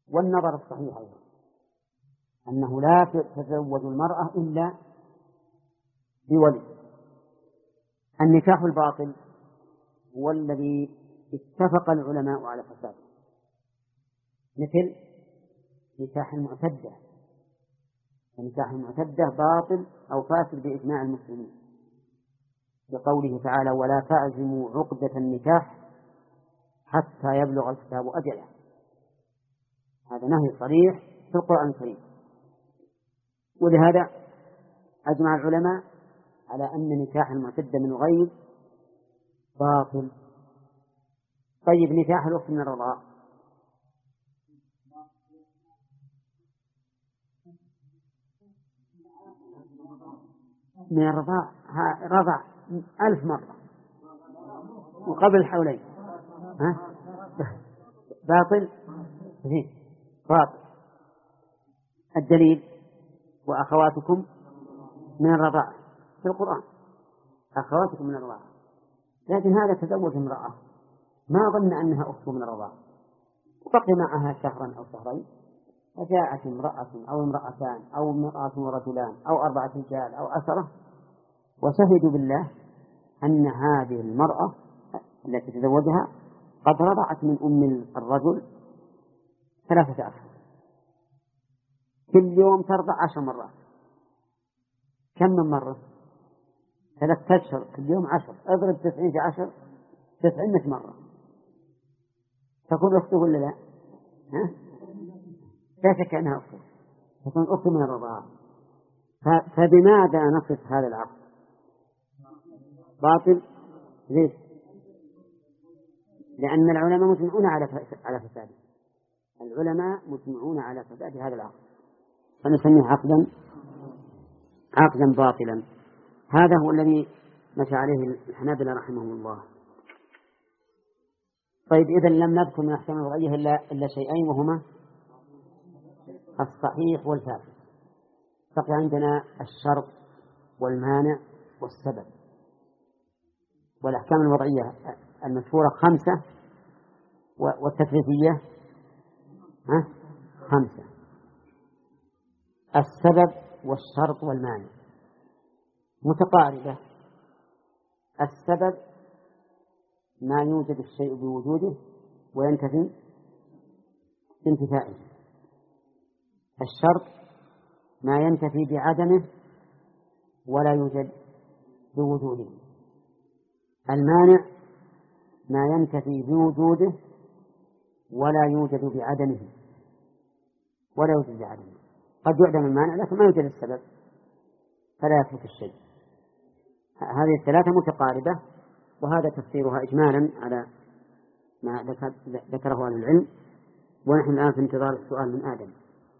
والنظر الصحيح أيضا أنه لا تتزوج المرأة إلا بولي. النكاح الباطل هو الذي اتفق العلماء على فساده، مثل نكاح المعتدة. النكاح المعتدة باطل أو فاسد بإجماع المسلمين، بقوله تعالى: ولا تعزموا عقدة النكاح حتى يبلغ الكتاب أجله. هذا نهي صريح في القرآن الكريم. ولهذا أجمع العلماء على أن نكاح المعتدة من الغيب باطل. طيب، نكاح الأخت من الرضاع من الرضاع رضع 1000 مرة وقبل حولين، باطل. باطل. الدليل: وأخواتكم من الرضاعة في القرآن، أخواتكم من الرضاعة. لكن هذا تزوج امرأة ما ظن أنها أخته من الرضاعة وبقي معها شهرا أو شهرين، فجاءت امرأة أو امرأتان أو امرأة ورجلان أو 4 رجال أو 10 وشهدوا بالله أن هذه المرأة التي تزوجها قد رضعت من أم الرجل 3 أشهر، كل يوم ترضع 10 مرات. كم من مرة؟ 3 أشهر كل يوم 10، اضرب 90 في 10، 900 مرة. تكون أخته ولا لا؟ لا شك أنها أخته، تكون أخته من الرضاعة. فبماذا نصف هذا العقد؟ باطل. ليش؟ لأن العلماء مجمعون على فساده. العلماء مجمعون على فساد هذا العقد، فنسميه عقدا باطلا. هذا هو الذي مشى عليه الحنابلة رحمهم الله. طيب، إذن لم نذكر من أحكام الوضعية إلا شيئين، وهما الصحيح والفاسد. بقي عندنا الشرط والمانع والسبب. والأحكام الوضعية المشهورة 5، والتثليثية 5. السبب والشرط والمانع متقاربة. السبب ما يوجد الشيء بوجوده وينتفي بانتفائه. الشرط ما ينتفي بعدمه ولا يوجد بوجوده. المانع ما ينتفي بوجوده ولا يوجد بعدمه ولا يوجد بعدمه. قد يعدم المانع لكن ما يوجد السبب فلا يثبت الشيء. هذه الثلاثة متقاربة، وهذا تفسيرها إجمالا على ما ذكره أهل العلم. ونحن الآن في انتظار السؤال من آدم.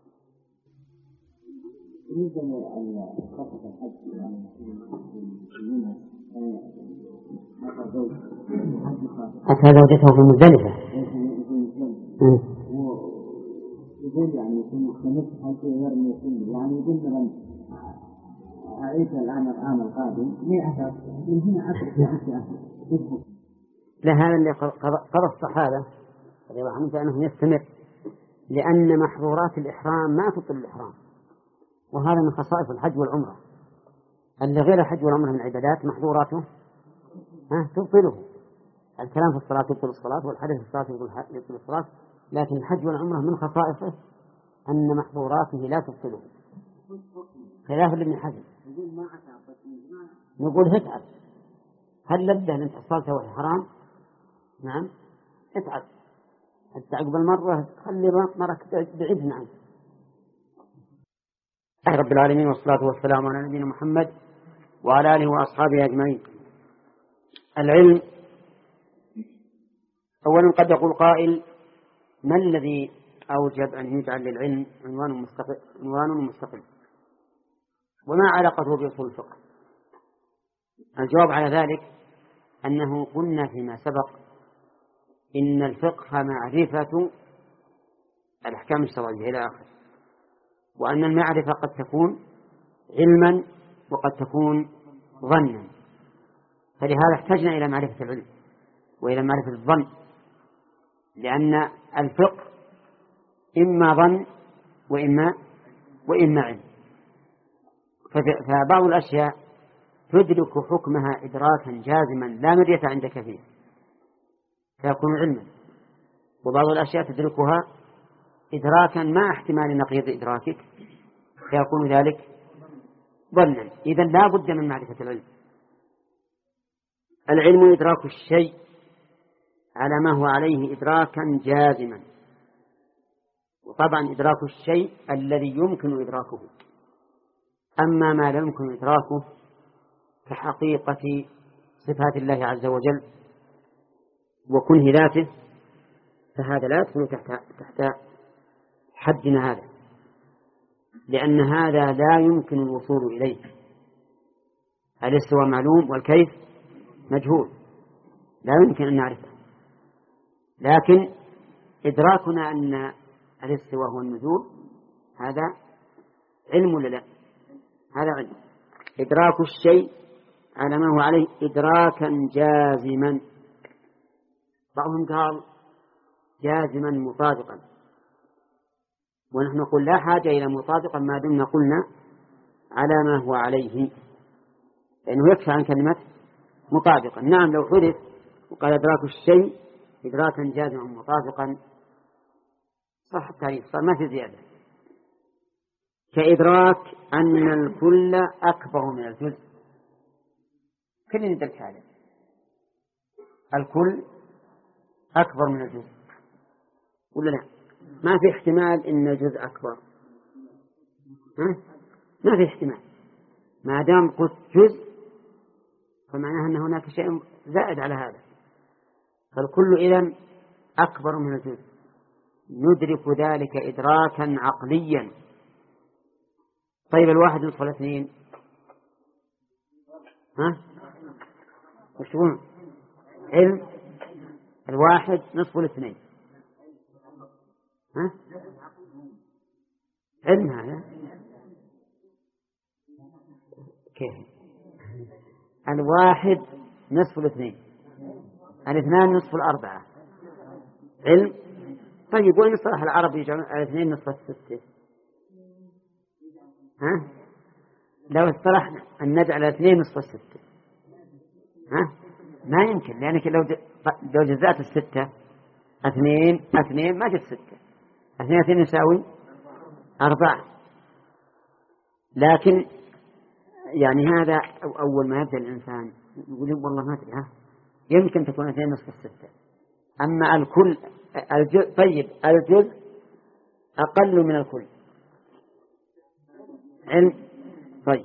أتى زوجته في مزدلفة. يقول يعني يكون خمس حيث يرمي يكون يعني يقول أعيش العام القادم 100 من هنا 10. لا، هذا اللي قضى الصحابة رضي الله عنهم فإنه يستمر، لأن محظورات الإحرام ما تبطل الإحرام، وهذا من خصائص الحج والعمرة. اللي غير الحج والعمرة من عبادات محظوراته تبطله. الكلام في الصلاة يبطل الصلاة، والحديث في الصلاة يبطل الصلاة، لكن الحج والعمرة من خصائصه أن محظوراته لا تبطله، خلاف لابن حزم. نقول اتعب، هل لبه أن حصلته وهي حرام؟ نعم، اتعب حتى عقب المرة خلي مرك بعيد عنه. رب العالمين، والصلاة والسلام على نبينا محمد وعلى آله وأصحابه أجمعين. العلم. أولا قد يقول قائل: ما الذي أوجب أن يجعل للعلم عنوان مستقل؟ وما علاقته بأصول الفقه؟ الجواب على ذلك أنه قلنا فيما سبق إن الفقه معرفة الأحكام الشرعية إلى آخره، وأن المعرفة قد تكون علما وقد تكون ظنا، فلهذا احتجنا إلى معرفة العلم وإلى معرفة الظن، لأن الفقه إما ظن وإما علم. فبعض الأشياء تدرك حكمها إدراكا جازما لا مرية عندك فيه فيكون علما، وبعض الأشياء تدركها إدراكا مع احتمال نقيض إدراكك فيكون ذلك ظنا. إذن لا بد من معرفة العلم. العلم إدراك الشيء على ما هو عليه إدراكا جازما، وطبعا إدراك الشيء الذي يمكن إدراكه، أما ما لا يمكن إدراكه كحقيقة صفات الله عز وجل وكنه ذاته فهذا لا يدخل تحت حدنا هذا، لأن هذا لا يمكن الوصول إليه. الاستواء معلوم والكيف مجهول لا يمكن أن نعرفه، لكن إدراكنا أن الاستواء هو النزول هذا علم ولا لا؟ هذا علم. إدراك الشيء على ما هو عليه إدراكا جازما، بعضهم قال جازما مطابقا، ونحن نقول لا حاجة إلى مطابقا ما دمنا قلنا على ما هو عليه، لأنه يكفى عن كلمة مطابقا. نعم لو حدث وقال إدراك الشيء إدراكا جازما مطابقا صح التعريف، صار ما في زيادة. كإدراك أن الكل أكبر من الجزء، كل ندرك هذا، الكل أكبر من الجزء ولا لا؟ ما في احتمال إن الجزء أكبر، ما في احتمال. ما دام قلت جزء فمعناه أن هناك شيء زائد على هذا، فالكل إذن أكبر من الجزء، ندرك ذلك إدراكا عقليا. طيب الواحد نصف الاثنين وش هو علم؟ الواحد نصف الاثنين علم هذا كيف؟ الواحد نصف الاثنين، الاثنان نصف الأربعة، علم. طيب وين اصطلح العرب يجعلون الاثنين نصف الستة؟ لو اصطلحنا أن نجعل الاثنين نصف الستة ما يمكن، لأنك لو جزأت الستة اثنين ما جت ستة، اثنين يساوي 4. لكن يعني هذا أول ما يبدأ الإنسان يقول والله ما أدري يمكن تكون 2 نصف الستة. أما الكل الجزء، طيب الجزء أقل من الكل علم. طيب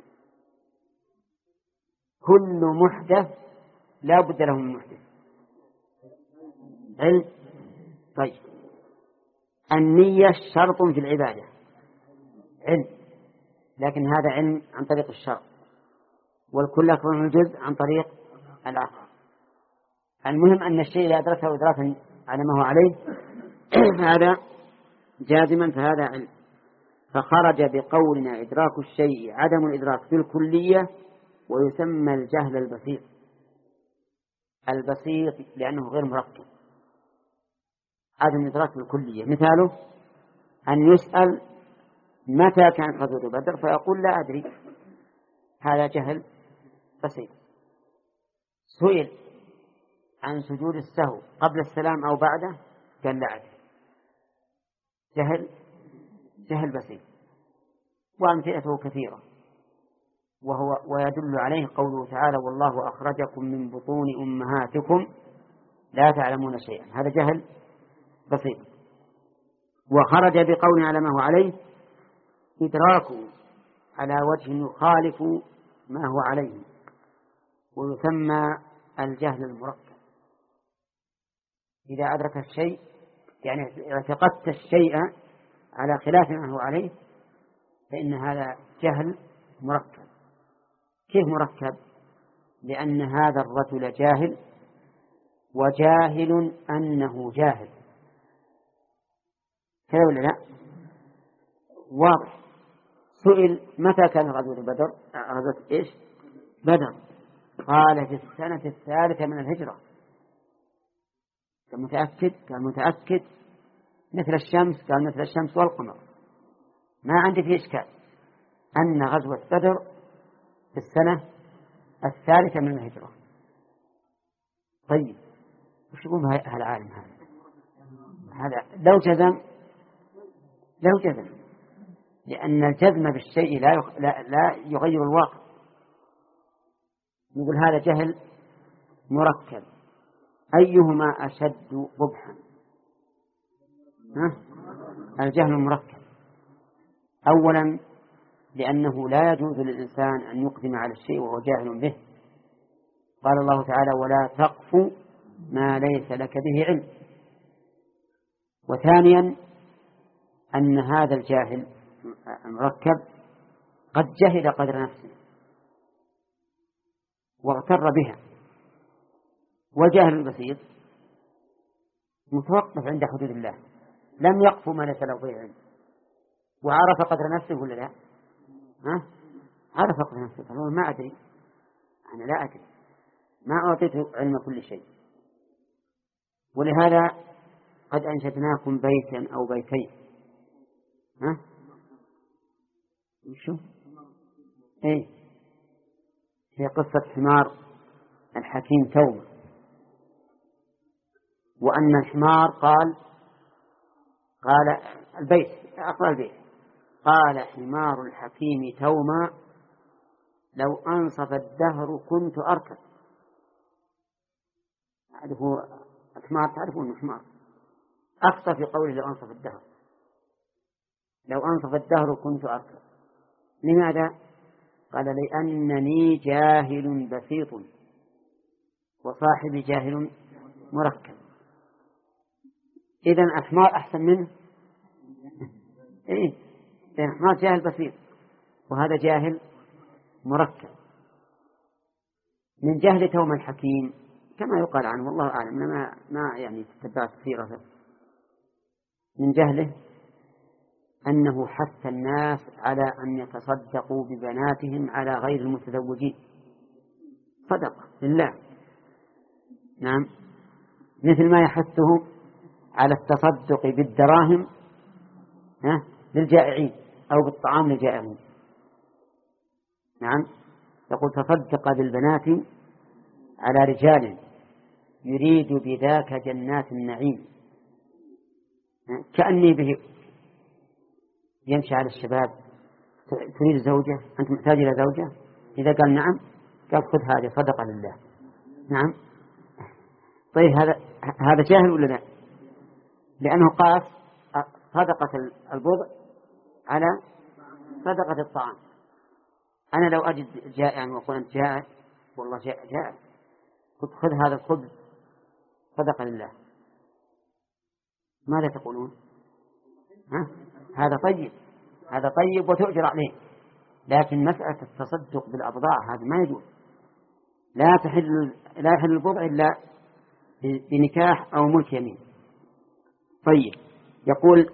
كل محدث لا بد له من محدث علم. طيب النية شرط في العبادة علم، لكن هذا علم عن طريق الشرط، والكل أكبر من الجزء عن طريق العقل. المهم أن الشيء إذا أدركه إدراكا على ما هو عليه هذا جازما فهذا علم. فخرج بقولنا إدراك الشيء عدم الإدراك في الكلية، ويسمى الجهل البسيط. البسيط لأنه غير مركب، عدم الإدراك في الكلية. مثاله أن يسأل متى كانت غزوة بدر فيقول لا أدري، هذا جهل بسيط. سئل عن سجود السهو قبل السلام أو بعده قال لا أدري، جهل بسيط. وأمثلته كثيرة، ويدل عليه قوله تعالى والله أخرجكم من بطون أمهاتكم لا تعلمون شيئا، هذا جهل بسيط. وخرج بقول على ما هو عليه إدراكه على وجه يخالف ما هو عليه، ويسمى الجهل المركب. إذا أدرك الشيء يعني اعتقدت الشيء على خلاف ما هو عليه فإن هذا جهل مركب. كيف مركب؟ لأن هذا الرجل جاهل وجاهل أنه جاهل، كذا ولا لا؟ واضح. سئل متى كان غزوة بدر؟ غزوة إيش؟ بدر. قال في السنة 3 من الهجرة. كان متأكد مثل الشمس، قال مثل الشمس والقمر، ما عندي فيه إشكال أن غزوة بدر في السنة 3 من الهجرة. طيب وش يقول هالعالم هذا لو جزم لأن الجزم بالشيء لا يغير الواقع. يقول هذا جهل مركب، أيهما أشد قبحا؟ الجهل المركب. أولا لأنه لا يجوز للإنسان أن يقدم على الشيء وهو جاهل به. قال الله تعالى ولا تقف ما ليس لك به علم. وثانيا أن هذا الجاهل المركب قد جهل قدر نفسه واغتر بها، والجاهل البسيط متوقف عند حدود الله، لم يقف ما ليس له به علم، وعرف قدر نفسه ولا لا؟ عرف قدر نفسه، فهو ما أدري، أنا لا أدري، ما أعطيته علم كل شيء. ولهذا قد أنشدناكم بيتا أو بيتين. شو؟ إيه، هي قصة حمار الحكيم تومة، وأن الحمار قال البيت، أقرأ البيت، قال حمار الحكيم تومة لو أنصف الدهر كنت أركب. هذا هو الحمار، تعرفون الحمار أخطأ في قوله لو أنصف الدهر، لو أنصف الدهر كنت أركب. لماذا؟ قال لأنني جاهل بسيط وصاحبي جاهل مركب. إذن الحمار أحسن منه. إيه، لأن الحمار جاهل بسيط وهذا جاهل مركب. من جهل توم الحكيم كما يقال عنه والله أعلم، ما يعني تتبعت سيرته، من جهله أنه حث الناس على أن يتصدقوا ببناتهم على غير المتزوجين، صدقة لله. نعم، مثل ما يحثه على التصدق بالدراهم للجائعين أو بالطعام للجائعين. نعم، يقول تصدق بالبنات على رجال يريد بذاك جنات النعيم، كأني به يمشي على الشباب، تريد زوجة، أنت محتاج إلى زوجة؟ إذا قال نعم قال خذ هذه صدقة لله. نعم، طيب هذا جاهل ولا لا؟ لأنه قاس صدقة البضع على صدقة الطعام. أنا لو أجد جائعا وأقول أنت جائع، والله جائع، قلت خذ هذا الخبز صدقة لله، ماذا تقولون؟ هذا طيب، هذا طيب وتؤجر عليه. لكن مسألة التصدق بالأبضاع هذا ما يجوز، لا يحل البضع إلا بنكاح أو ملك يمين. طيب، يقول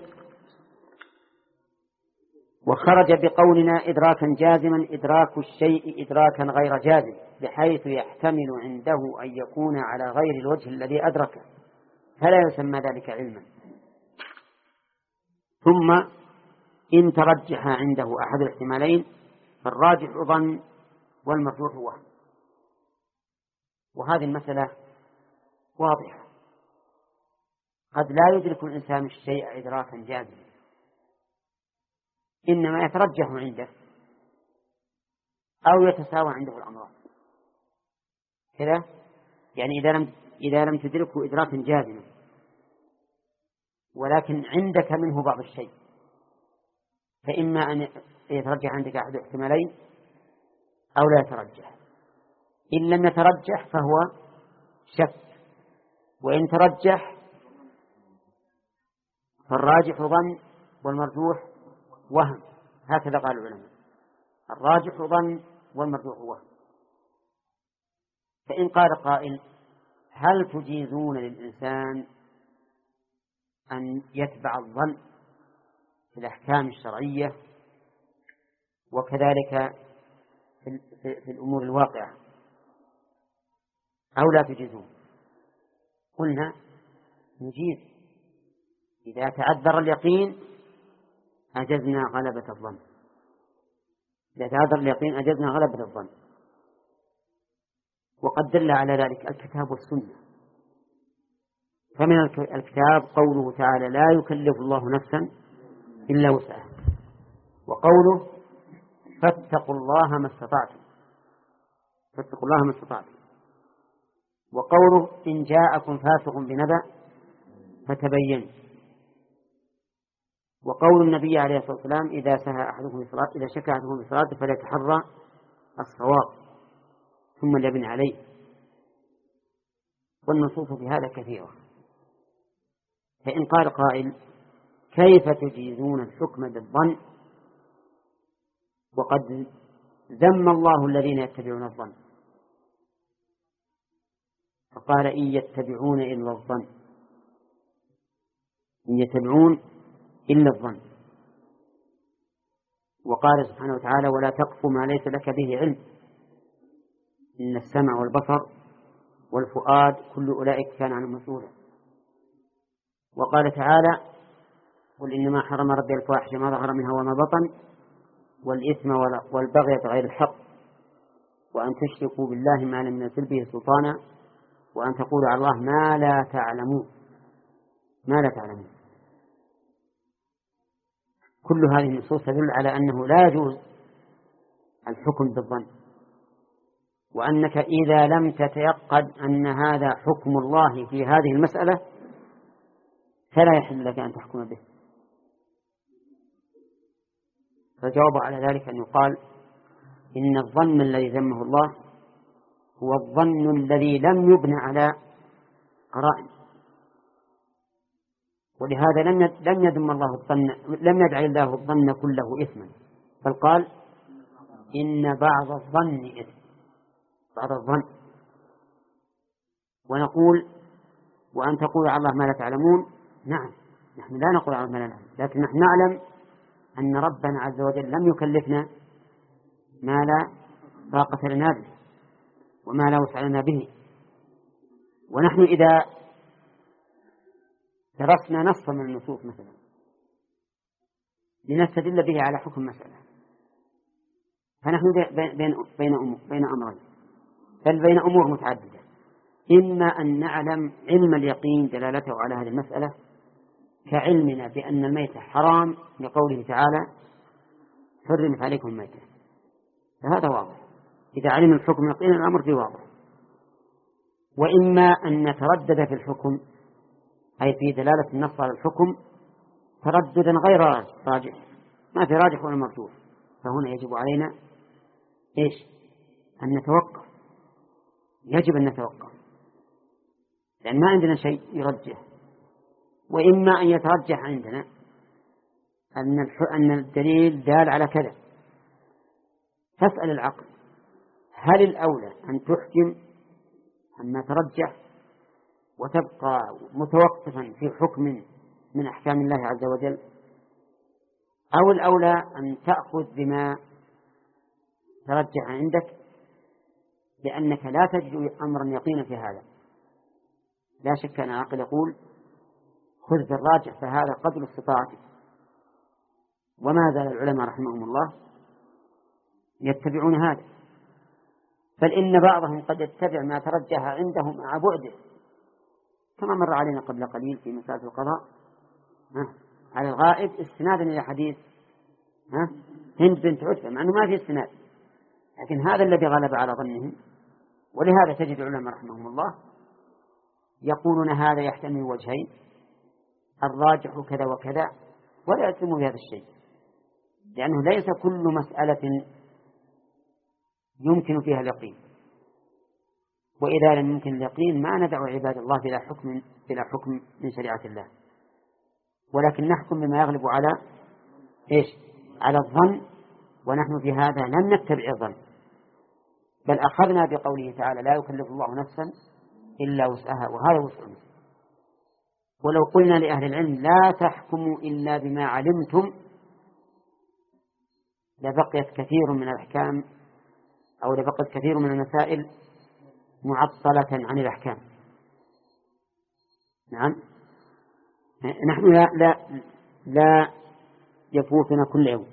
وخرج بقولنا إدراكا جازما إدراك الشيء إدراكا غير جازم، بحيث يحتمل عنده أن يكون على غير الوجه الذي أدركه، فلا يسمى ذلك علما. ثم إن ترجح عنده أحد الاحتمالين فالراجح ظن والمرجوح وهم. وهذه المسألة واضحة، قد لا يدرك الإنسان الشيء إدراكا جازما، إنما يترجح عنده أو يتساوى عنده الأمران كذا. يعني إذا لم تدركه إدراكا جازما ولكن عندك منه بعض الشيء، فإما أن يترجح عندك أحد احتمالين أو لا يترجح. إن لم يترجح فهو شك، وإن ترجح فالراجح ظن والمرجوح وهم. هكذا قال العلماء، الراجح ظن والمرجوح وهم. فإن قال قائل هل تجيزون للإنسان أن يتبع الظن في الأحكام الشرعية وكذلك في الأمور الواقعة أو لا تجيزون؟ قلنا نجيز، إذا تعذر اليقين أجزنا غلبة الظن. إذا تعذر اليقين أجزنا غلبة الظن. وقد دل على ذلك الكتاب والسنة. فمن الكتاب قوله تعالى لا يكلف الله نفسا إلا وسعها، وقوله فاتقوا الله ما استطعتم، فاتقوا الله ما استطعتم، وقوله إن جاءكم فاسق بنبأ فتبينوا، وقول النبي عليه الصلاة والسلام إذا سهى أحدكم بصلاة إذا شك أحدكم بصلاته فليتحرى الصواب ثم ليبني عليه. والنصوص في هذا كثيرة. فإن قال قائل كيف تجيزون الحكم بالظن وقد ذم الله الذين يتبعون الظن؟ فقال إن يتبعون إلا الظن، إن يتبعون إلا الظن. وقال سبحانه وتعالى ولا تقف ما ليس لك به علم إن السمع والبصر والفؤاد كل أولئك كان عنه مسؤولا. وقال تعالى قل إنما حرم ربي الفواحش ما ظهر منها وما بطن والإثم والبغي بغير الحق وأن تشركوا بالله ما لم ينزل به سلطانا وأن تقولوا على الله ما لا تعلمون. ما لا تعلمون. كل هذه النصوص تدل على أنه لا يجوز الحكم بالظن، وأنك إذا لم تتيقن أن هذا حكم الله في هذه المسألة فلا يحل لك أن تحكم به. فالجواب على ذلك أن يقال إن الظن الذي ذمه الله هو الظن الذي لم يبنى على قرائن، ولهذا لم يذم الله الظن، لم يجعل الله الظن كله إثما، بل قال إن بعض الظن إثم، بعض الظن. ونقول وأن تقول على الله ما لا تعلمون. نعم نحن لا نقول على الله ما لا نعلم، لكن نحن نعلم أن ربنا عز وجل لم يكلفنا ما لا طاقة لنا به وما لا وسع لنا به. ونحن إذا درسنا نصا من النصوص مثلا لنستدل به على حكم مسألة، فنحن بين أمرين، بل بين أمور متعددة. إما أن نعلم علم اليقين دلالته على هذه المسألة كعلمنا بأن الميتة حرام لقوله تعالى حرمت عليكم الميتة، فهذا واضح. إذا علم الحكم يقين الأمر فيه واضح. وإما أن نتردد في الحكم أي في دلالة النص على الحكم ترددا غير راجح، ما في راجح ولا مرجوح، فهنا يجب علينا إيش؟ أن نتوقف. يجب أن نتوقف لأن ما عندنا شيء يرجح. وإما أن يترجح عندنا أن الدليل دال على كذا، فاسأل العقل هل الأولى أن تحكم أما ترجح وتبقى متوقفا في حكم من أحكام الله عز وجل، أو الأولى أن تأخذ بما ترجح عندك لأنك لا تجد أمرا يقينا في هذا. لا شك أن العقل يقول خذ بالراجح فهذا قدر استطاعتك. وما زال العلماء رحمهم الله يتبعون هذا، بل إن بعضهم قد يتبع ما ترجح عندهم مع بعده، كما مر علينا قبل قليل في مسألة القضاء على الغائب استنادا إلى حديث هند بنت عتبة، مع أنه ما في استناد، لكن هذا الذي غلب على ظنهم. ولهذا تجد العلماء رحمهم الله يقولون هذا يحتمل وجهين، الراجح كذا وكذا، ولا يلزموا بهذا الشيء، لأنه ليس كل مسألة يمكن فيها اليقين، وإذا لم يمكن اليقين ما ندع عباد الله بلا حكم من شريعة الله، ولكن نحكم بما يغلب على إيش؟ على الظن. ونحن في هذا لم نتبع الظن، بل أخذنا بقوله تعالى لا يكلف الله نفسا إلا وسعها، وهذا وسعنا. ولو قلنا لأهل العلم لا تحكموا إلا بما علمتم لبقيت كثير من الأحكام أو لبقيت كثير من المسائل معطلة عن الأحكام. نعم. نحن لا يفوتنا كل يوم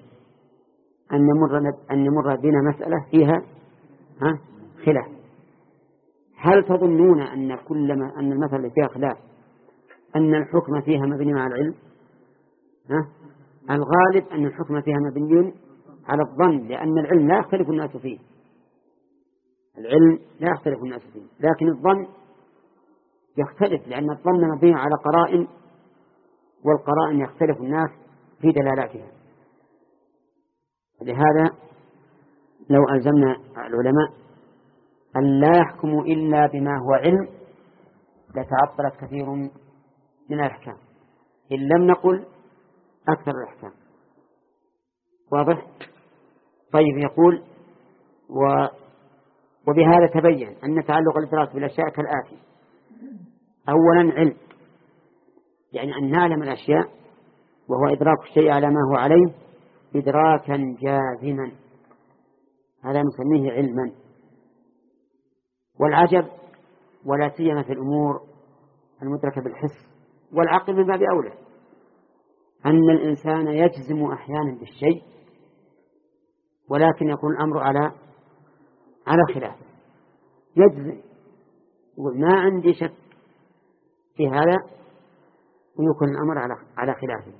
أن يمر بنا مسألة فيها خلاف. هل تظنون أن كلما أن المسألة اللي فيها خلاف أن الحكم فيها مبني على العلم؟ الغالب أن الحكم فيها مبني على الظن، لأن العلم لا يختلف الناس فيه، العلم لا يختلف الناس فيه، لكن الظن يختلف، لأن الظن مبني على قرائن، والقرائن يختلف الناس في دلالاتها. لهذا لو ألزمنا العلماء أن لا يحكموا إلا بما هو علم لتعطلت كثير من الأحكام، إن لم نقل أكثر الأحكام. واضح؟ طيب، يقول وبهذا تبين أن تعلق الإدراك بالأشياء كالآتي: أولا علم، يعني أن نعلم الأشياء وهو إدراك الشيء على ما هو عليه إدراكا جازما، هذا نسميه علما. والعجب ولا سيما في الأمور المدركة بالحس والعقل من باب أولى أن الإنسان يجزم أحيانا بالشيء ولكن يكون الأمر على خلاف، يجزم يقول ما عندي شك في هذا ويكون الأمر على خلافه.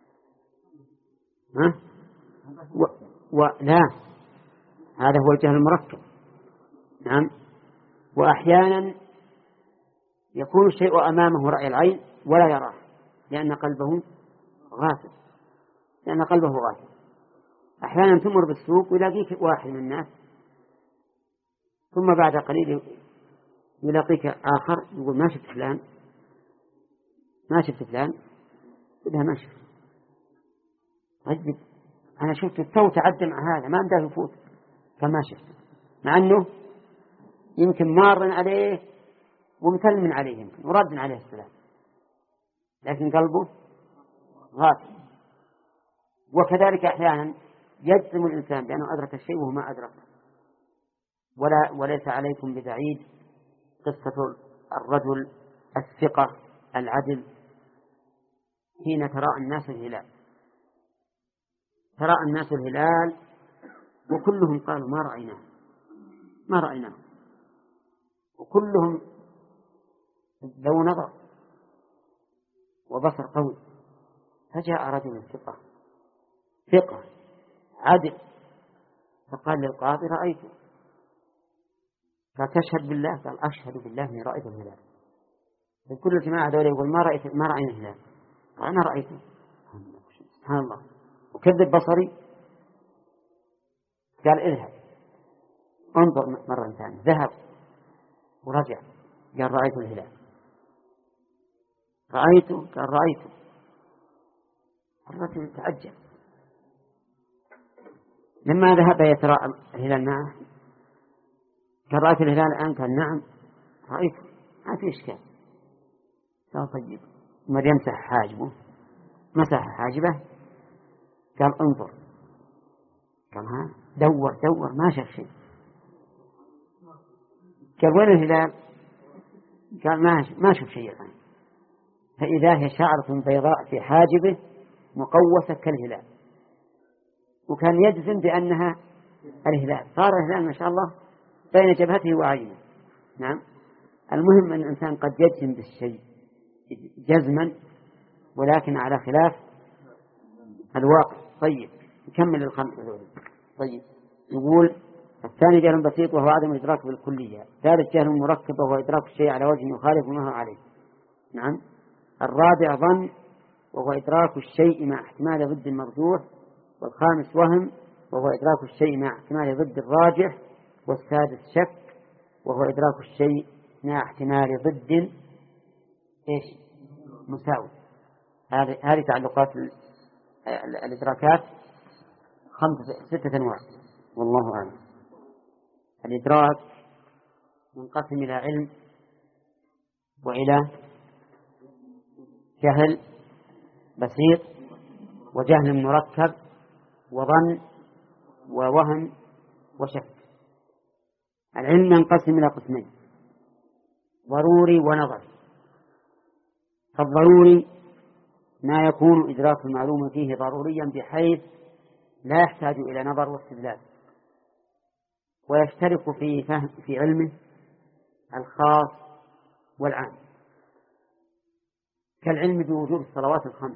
لا، هذا هو الجهل المركب. نعم. وأحيانا يكون الشيء أمامه رأي العين ولا يراه لأن قلبه غافل، أحيانا تمر بالسوق ويلاقيك واحد من الناس، ثم بعد قليل يلاقيك آخر يقول ما شفت فلان، بدها ما شفت، طيب أنا شفت التو تعدى مع هذا ما عنده يفوت فما شفت، مع أنه يمكن مار عليه ومثل عليه يمكن ورد عليه السلام، لكن قلبه غافل. وكذلك أحيانا يجزم الإنسان بأنه أدرك الشيء وهو ما أدرك. وليس عليكم ببعيد قصة الرجل الثقة العدل حين تراءى الناس الهلال وكلهم قالوا ما رأيناه، وكلهم ذو نظر وبصر قوي. فجاء رجل ثقة عدل فقال للقاضي رأيته، فتشهد بالله؟ قال أشهد بالله إني رأيت الهلال. كل الجماعة هذول يقول ما رأينا الهلال، قال أنا رأيته. سبحان الله، وكذب بصري. قال اذهب انظر مرة ثانية، ذهب ورجع قال رأيت الهلال. رأيته؟ قال رأيته. الرجل تعجب، لما ذهب يتراءى الهلال معه قال رأيت الهلال الآن؟ قال نعم رأيته، ما في إشكال. قال طيب، مريم مسح حاجبه، قال انظر، قال ها، دور ما شاف شيء. قال وين الهلال؟ قال ما شاف شيء الآن. فإذا هي شعرة بيضاء في حاجبه مقوسة كالهلال، وكان يجزم بأنها الهلال، صار الهلال ما شاء الله بين جبهته وعينه. نعم. المهم أن الإنسان قد يجزم بالشيء جزما ولكن على خلاف الواقع. طيب، نكمل الخمسة دول. طيب، يقول الثاني جهل بسيط وهو عدم الإدراك بالكلية. ثالث جهل مركب وهو إدراك الشيء على وجه يخالف ما هو عليه. نعم. الرابع ظن وهو إدراك الشيء مع احتمال ضد المرجوح. والخامس وهم وهو إدراك الشيء مع احتمال ضد الراجح. والسادس شك وهو إدراك الشيء مع احتمال ضد مساوي. هذه تعلقات الإدراكات 6 أنواع والله أعلم. الإدراك منقسم إلى علم وإلى جهل بسيط وجهل مركب وظن ووهم وشك. العلم ينقسم إلى قسمين: ضروري ونظري. فالضروري ما يكون إدراك المعلوم فيه ضروريا بحيث لا يحتاج إلى نظر واستدلال، ويشترك في علمه الخاص والعام، كالعلم بوجوب الصلوات الخمس.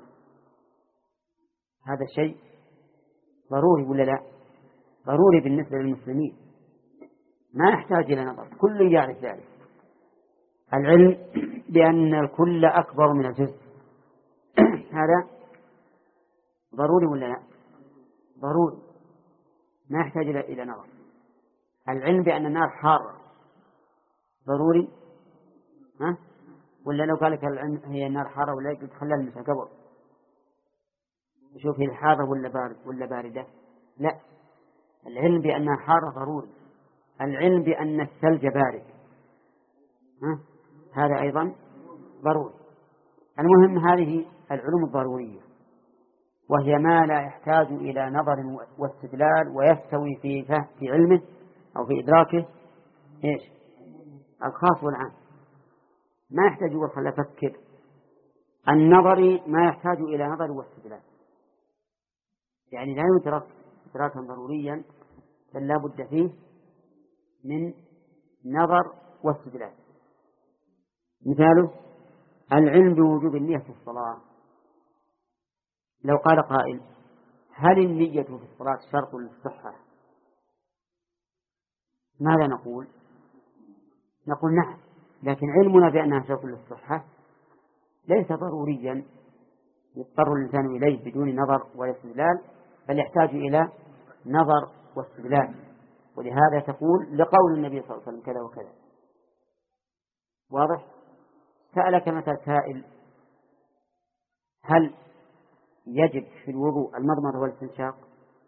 هذا شيء ضروري ولا لا؟ ضروري بالنسبة للمسلمين، ما يحتاج إلى نظر، كل يعرف ذلك. العلم بأن الكل أكبر من الجزء هذا ضروري ولا لا؟ ضروري، ما يحتاج إلى نظر. العلم بأن النار حارة ضروري، ها؟ ولا لو قال لك العلم هي النار حارة ولا قلت خلال المساء قبل شوف هي حارة ولا باردة؟ لا، العلم بأنها حارة ضروري. العلم بأن الثلج بارد، ها؟ هذا أيضا ضروري. المهم هذه العلوم الضرورية، وهي ما لا يحتاج إلى نظر واستدلال، ويستوي في علمه أو في إدراكه إيش؟ الخاص والعام، ما يحتاج يقول خلنا أفكر. النظري ما يحتاج إلى نظر واستدلال، يعني لا يدرك إدراكا ضروريا بل لا بد فيه من نظر واستدلال. مثاله العلم بوجوب النية في الصلاة. لو قال قائل هل النية في الصلاة شرط للصحة؟ ماذا نقول؟ نقول نعم، لكن علمنا بأنها شرط للصحة ليس ضروريا يضطر الإنسان إليه بدون نظر ولا استدلال، بل يحتاج إلى نظر واستدلال. ولهذا تقول لقول النبي صلى الله عليه وسلم كذا وكذا. واضح؟ سألك مثل سائل هل يجب في الوضوء المضمضة والاستنشاق؟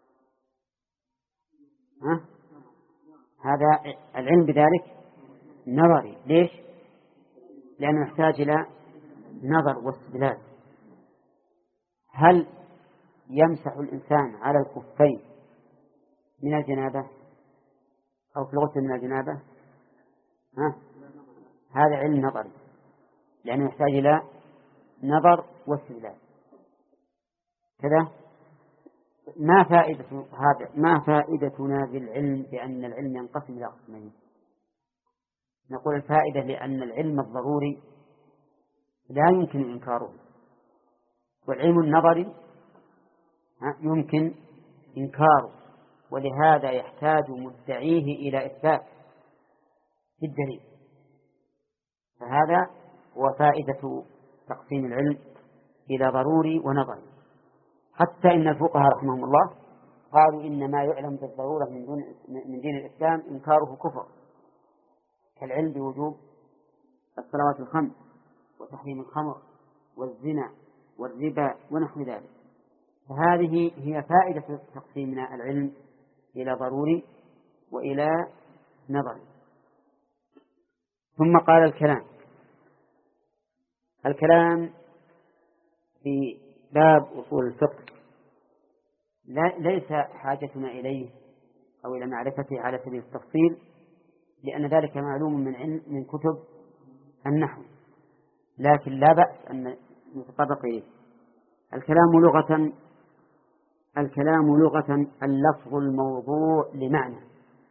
هذا العلم بذلك نظري. ليش؟ لأنه يحتاج إلى نظر واستدلال. هل يمسح الإنسان على الخفين من الجنابة أو في الغسل من الجنابة؟ هذا علم نظري، لأنه يحتاج إلى نظر واستدلال. كذا ما فائدتنا بالعلم بأن العلم ينقسم إلى قسمين؟ نقول الفائدة لأن العلم الضروري لا يمكن إنكاره، والعلم النظري يمكن إنكاره، ولهذا يحتاج مدعيه إلى إثبات بالدليل. فهذا هو فائدة تقسيم العلم إلى ضروري ونظري. حتى إن الفقهاء رحمهم الله قالوا إن ما يعلم بالضرورة من دين الإسلام إنكاره كفر، كالعلم بوجوب الصلوات الخمس وتحريم الخمر والزنا والربا ونحو ذلك. فهذه هي فائدة تقسيمنا العلم إلى ضروري وإلى نظري. ثم قال الكلام في باب أصول الفقه ليس حاجتنا إليه أو إلى معرفته على سبيل التفصيل، لأن ذلك معلوم من كتب النحو، لكن لا بأس أن نتطرق إليه. الكلام لغة اللفظ الموضوع لمعنى.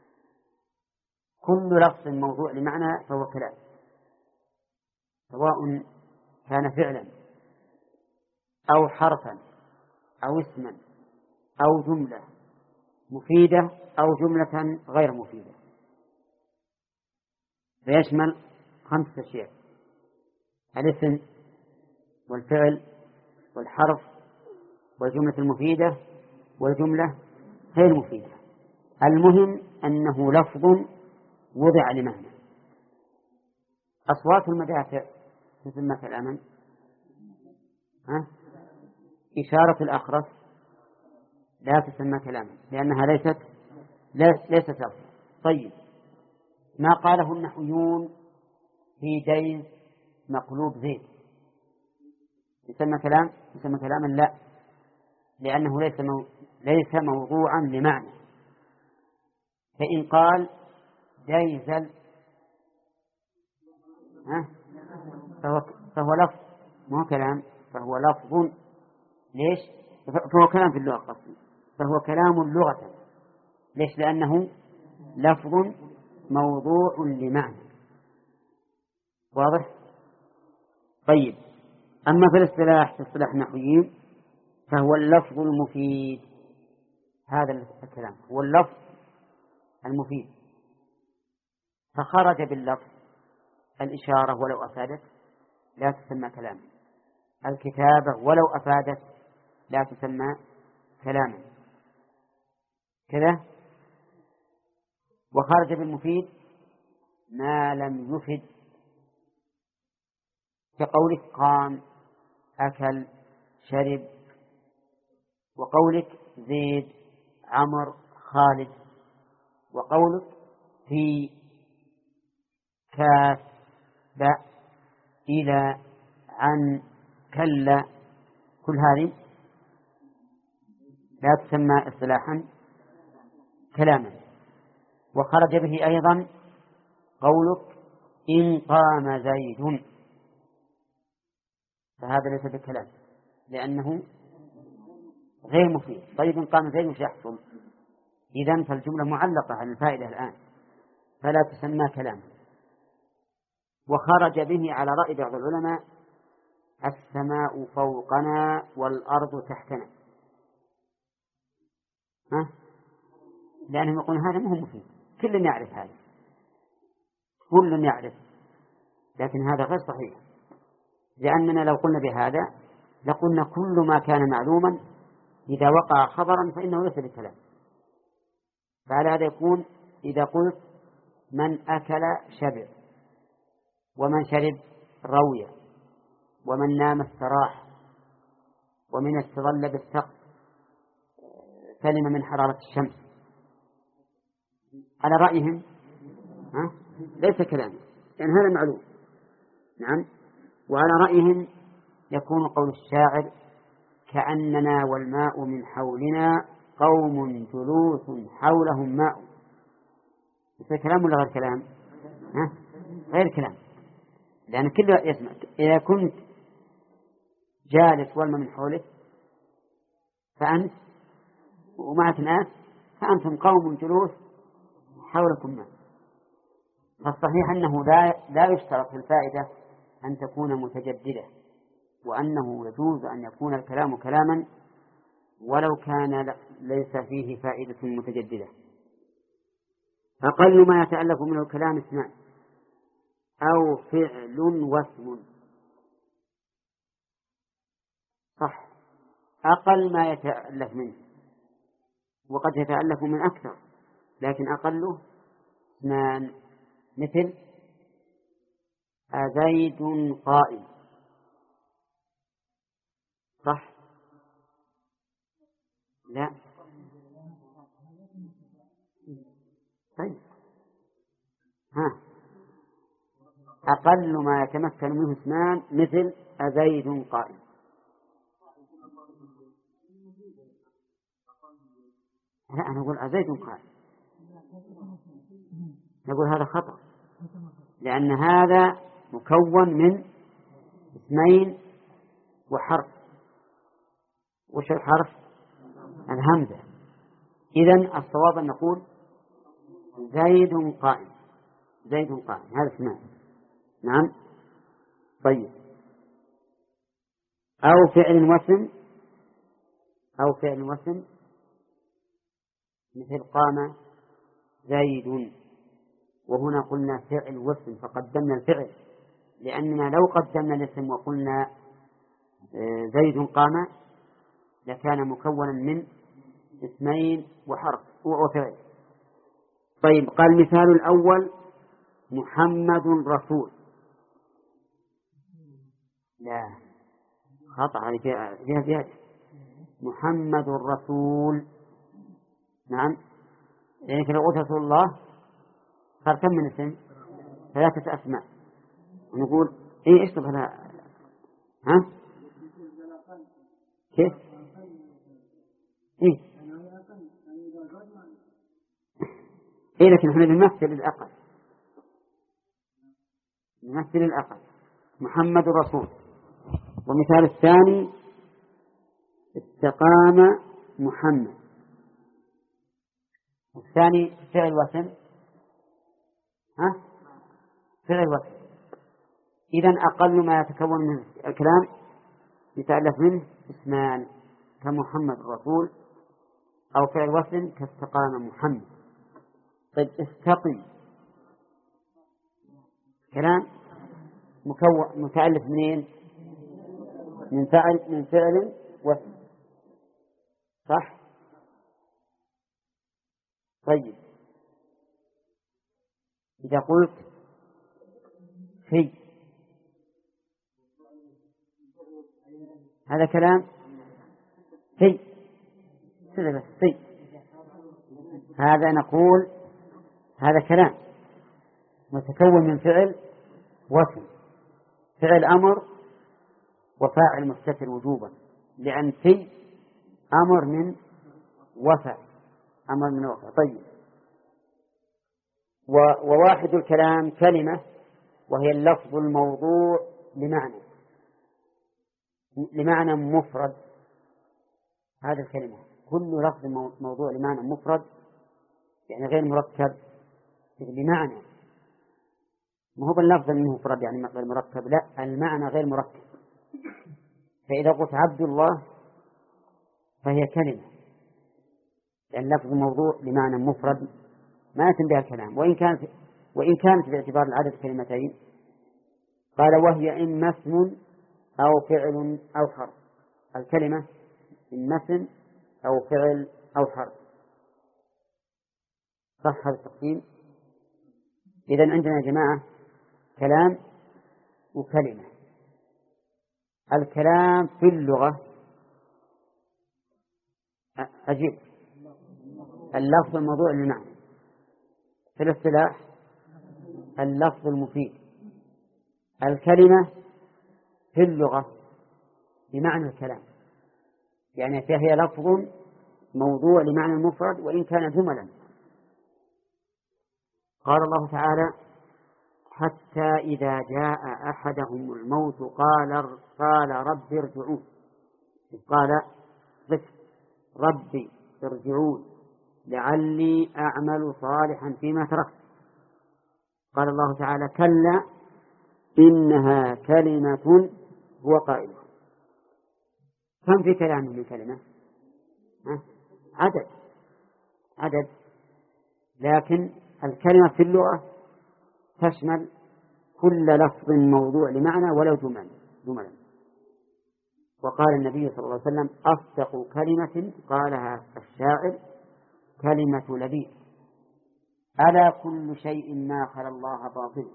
كل لفظ موضوع لمعنى فهو كلام، سواء كان فعلا أو حرفا أو اسما أو جملة مفيدة أو جملة غير مفيدة. فيشمل 5 أشياء: الاسم والفعل والحرف والجملة المفيدة والجملة غير مفيدة. المهم أنه لفظ وضع لمعنى. أصوات المدافع تسمى كلاما، إشارة الأخرس لا تسمى كلاما لأنها ليست لفظا. طيب، ما قاله النحويون في جيز مقلوب زيد يسمى كلاما؟ لا، لأنه ليس موضوعا لمعنى. فإن قال جيزل فهو لفظ، مو كلام. فهو لفظ. ليش؟ فهو كلام في اللغة قصدي، فهو كلام لغة. ليش؟ لأنه لفظ موضوع لمعنى. واضح؟ طيب، أما في الاصطلاح، في اصطلاح النحويين، فهو اللفظ المفيد. هذا الكلام هو اللفظ المفيد، فخرج باللفظ. الإشارة ولو أفادت لا تسمى كلاما، الكتابة ولو أفادت لا تسمى كلاما، كذا. وخرج بالمفيد ما لم يفد، كقولك قام، أكل، شرب، وقولك زيد، عمر، خالد، وقولك في، كاف، باء، إلى، عن، كلا، كل هذه لا تسمى اصطلاحا كلاما. وخرج به أيضا قولك إن قام زيد، فهذا ليس بكلام لأنه غير مفيد. طيب إن قام زيد مش يحصل؟ إذن فالجملة معلقة عن الفائدة الآن، فلا تسمى كلاما. وخرج به على رأي بعض العلماء السماء فوقنا والأرض تحتنا، لأنهم يقولون هذا ما هو مفيد، كل يعرف هذا، كل يعرف، لكن هذا غير صحيح، لأننا لو قلنا بهذا لقلنا كل ما كان معلوما إذا وقع خبرا فإنه ليس بكلام. فعلى هذا يكون إذا قلت من أكل شبع، ومن شرب روي، ومن نام استراح، ومن استظل بالسقف سلم من حرارة الشمس، على رأيهم ليس كلاما، يعني هذا معلوم. نعم. وعلى رأيهم يكون قول الشاعر كأننا والماء من حولنا قوم جلوس حولهم ماء، يصير كلام ولا غير كلام؟ غير كلام، لأن كل يسمع. إذا كنت جالس والماء من حولك فأنت ومعك ناس فأنتم قوم جلوس حولكم ماء. فالصحيح أنه لا يشترط في الفائدة أن تكون متجددة، وأنه يجوز أن يكون الكلام كلاما ولو كان ليس فيه فائدة متجددة. أقل ما يتألف منه الكلام اسمان أو فعل واسم. صح، أقل ما يتألف منه، وقد يتألف من أكثر، لكن أقله اسمان، مثل أزيد قائم. صح؟ لا. طيب، أقل ما يتمكن منه اسمان مثل أزيد قائم. لا، أنا أقول أزيد قائم، نقول هذا خطأ، لأن هذا مكون من اسمين وحرف. وش الحرف؟ الهمزة. إذن الصواب أن نقول زيد قائم، زيد قائم، هذا اسمان. نعم. طيب، أو فعل واسم، أو فعل واسم مثل قام زيد، وهنا قلنا فعل واسم فقدمنا الفعل، لأننا لو قدمنا الاسم وقلنا زيد قام لكان مكونا من اسمين وحرف وفعل. طيب، قال مثال الأول محمد رسول. لا، خطأ، هذه فيها زيادة. محمد رسول. نعم، يعني لو قلت رسول الله صار كم من اسم؟ 3 أسماء. ونقول إيش تبغى؟ كيف؟ لكن احنا بنمثل الأقل، نمثل الأقل. محمد رسول ومثال الثاني استقام محمد، الثاني فعل وسم، فعل وسم. إذن أقل ما يتكون من الكلام يتألف منه اسمان كمحمد الرسول، أو فعل وسم كاستقام محمد. طيب استقم كلام متألف منين؟ من فعل وسم، صح؟ طيب إذا قلت في، هذا كلام في هذا نقول هذا كلام متكون من فعل وسم، فعل أمر وفاعل مستتر وجوبا، لأن في أمر من وفاء، أمر من وفاء. طيب وواحد الكلام كلمة، وهي اللفظ الموضوع لمعنى مفرد. هذه الكلمة كل لفظ موضوع لمعنى مفرد، يعني غير مركب، لمعنى، ما هو اللفظ المفرد يعني غير مركب، لا، المعنى غير مركب. فإذا قلت عبد الله فهي كلمة، يعني لفظ موضوع لمعنى مفرد ما يتم بها الكلام، وإن كانت باعتبار العدد كلمتين. قال وهي إما اسم أو فعل أو حرف. الكلمة إما اسم أو فعل أو حرف، صح هذا التقسيم؟ إذن عندنا يا جماعة كلام وكلمة. الكلام في اللغة أجيب اللفظ الموضوع للمعنى، في الاصطلاح اللفظ المفيد. الكلمة في اللغة بمعنى الكلام، يعني فهي لفظ موضوع لمعنى المفرد وإن كان جملا. قال الله تعالى حتى إذا جاء أحدهم الموت قال رب ارجعون، قال ربي ارجعون لعلي أعمل صالحا فيما تركت. قال الله تعالى كلا إنها كلمة هو قائلها. كم في كلامه من كلمة؟ عدد، لكن الكلمة في اللغة تشمل كل لفظ موضوع لمعنى ولو جملا. وقال النبي صلى الله عليه وسلم أصدق كلمة قالها الشاعر كلمة لبيب ألا كل شيء ما خلا الله باطل.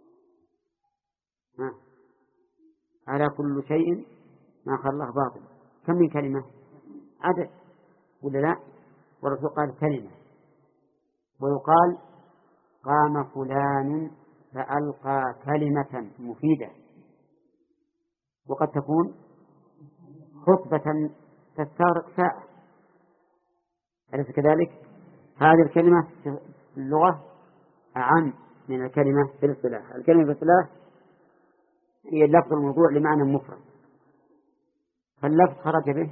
ألا كل شيء ما خلا الله باطل. كم من كلمة؟ عدد ولا لا؟ والرسول قال كلمة. ويقال قام فلان فألقى كلمة مفيدة، وقد تكون خطبة تستغرق ساعة، أليس كذلك؟ هذه الكلمة في اللغة أعم من الكلمة في الاصطلاح. الكلمة في الاصطلاح هي اللفظ الموضوع لمعنى مفرد، فاللفظ خرج به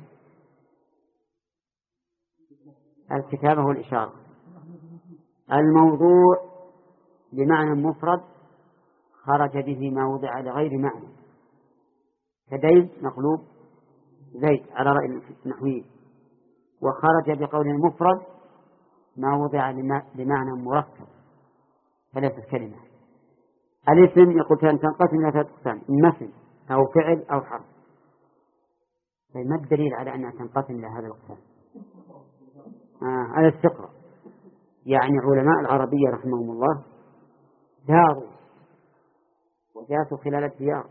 الكتابة والإشارة. الموضوع لمعنى مفرد خرج به ما وضع لغير معنى، كدين مقلوب زيد على رأي النحويين. وخرج بقول المفرد ما وضع لمعنى مركب فليست كلمة. الاسم يقول أن تنقسم إلى ثلاثة أقسام، إما اسم أو فعل أو حرف. فما الدليل على أنها تنقسم إلى هذا الأقسام؟ على الاستقراء. يعني علماء العربية رحمهم الله داروا وجاسوا خلال الديار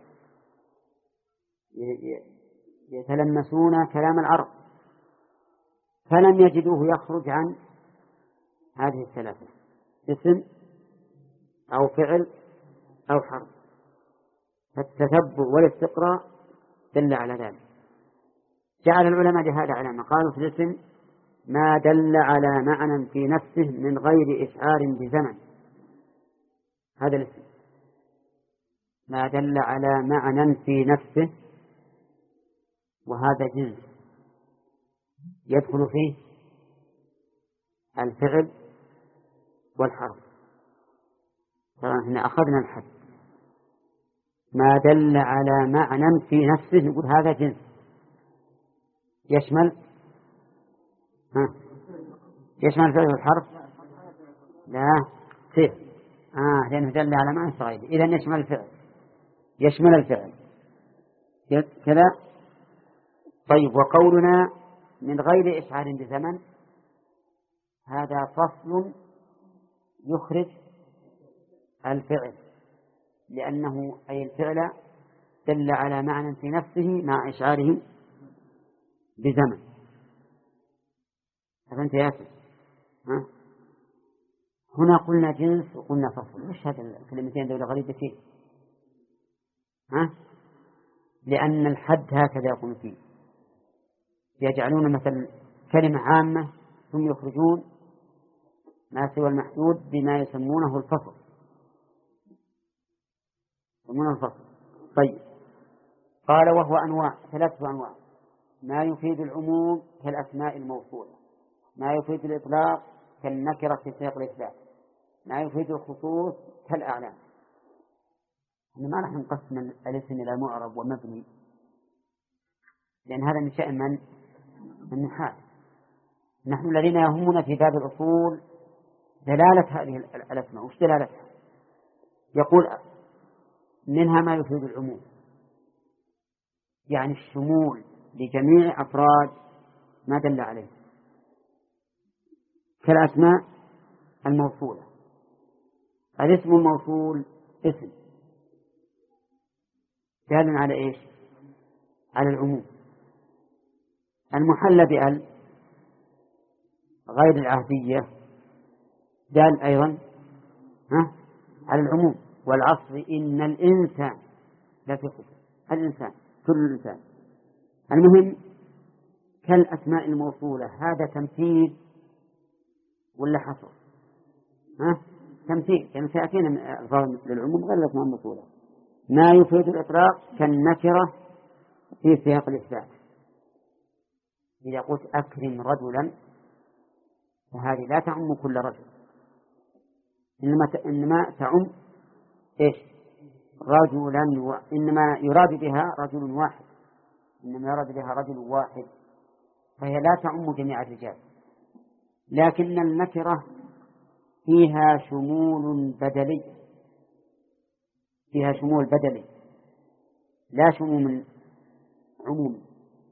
يتلمسون كلام العرب، فلم يجدوه يخرج عن هذه الثلاثة، اسم أو فعل أو حرف. فالتتبع والاستقراء دل على ذلك. جعل العلماء لهذا علامة، قالوا في الاسم ما دل على معنى في نفسه من غير إشعار بزمن. هذا الاسم ما دل على معنى في نفسه وهذا جنس يدخل فيه الفعل والحرف. طبعا هنا أخذنا الحد، ما دل على معنى في نفسه نقول هذا جنس يشمل يشمل الفعل والحرف. لا فعل لأنه دل على معنى صغير، إذن يشمل الفعل، يشمل الفعل كذا. طيب، وقولنا من غير إشعار بزمن هذا فصل يخرج الفعل، لأنه أي الفعل دل على معنى في نفسه مع إشعاره بزمن. أفهمت يا أخي؟ هنا قلنا جنس وقلنا فصل، مش هذه الكلمتين دولة غريبتين. لأن الحد هكذا يقول فيه، يجعلون مثل كلمة عامة ثم يخرجون ما سوى المحدود بما يسمونه الفصل. طيب، قال وهو أنواع، 3 أنواع: ما يفيد العموم كالأسماء الموصولة، ما يفيد الإطلاق كالنكرة في سياق الإثبات، ما يفيد الخصوص كالأعلام. ما راح نقسم الاسم إلى معرب ومبني، لأن هذا من شأن من النحاة. نحن الذين يهمنا في باب الأصول دلالة هذه الأسماء. وش دلالتها؟ يقول منها ما يفيد العموم، يعني الشمول لجميع أفراد ما دل عليه، كالأسماء الموصولة. الاسم الموصول اسم دال على إيش؟ على العموم. المحلى بأل غير العهدية دال أيضا على العموم. والعصر إن الإنسان لفي خسر، الإنسان كل الإنسان. المهم كالأسماء الموصولة، هذا تمثيل ولا حصر؟ تمثيل، يعني سيأتينا ألفاظ للعموم غير الأسماء الموصولة. ما يفيد الإطلاق كالنكرة في سياق الإثبات. إذا قلت أكرم رجلا فهذه لا تعم كل رجل، إنما تعم إيش؟ رجلا، إنما يراد بها رجل واحد، إنما يراد بها رجل واحد، فهي لا تعم جميع الرجال. لكن النكرة فيها شمول بدلي، فيها شمول بدلي لا شمول عمومي.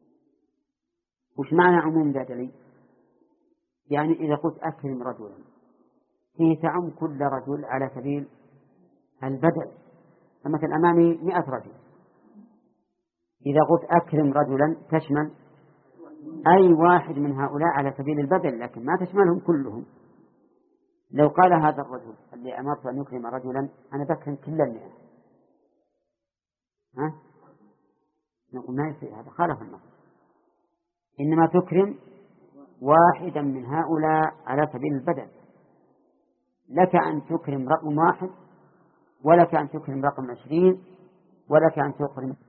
وش معنى عموم بدلي؟ يعني إذا قلت أكرم رجلا فيه تعم كل رجل على سبيل البدل. فمثل أمامي 100 رجل، إذا قلت أكرم رجلا تشمل أي واحد من هؤلاء على سبيل البدل، لكن ما تشملهم كلهم. لو قال هذا الرجل اللي أمرت أن يكرم رجلا أنا بكرم كل 100، نقول ما يصير، هذا خالف النص. إنما تكرم واحدا من هؤلاء على سبيل البدل. لك أن تكرم رقم 1، ولك أن تكرم رقم 20، ولك أن تكرم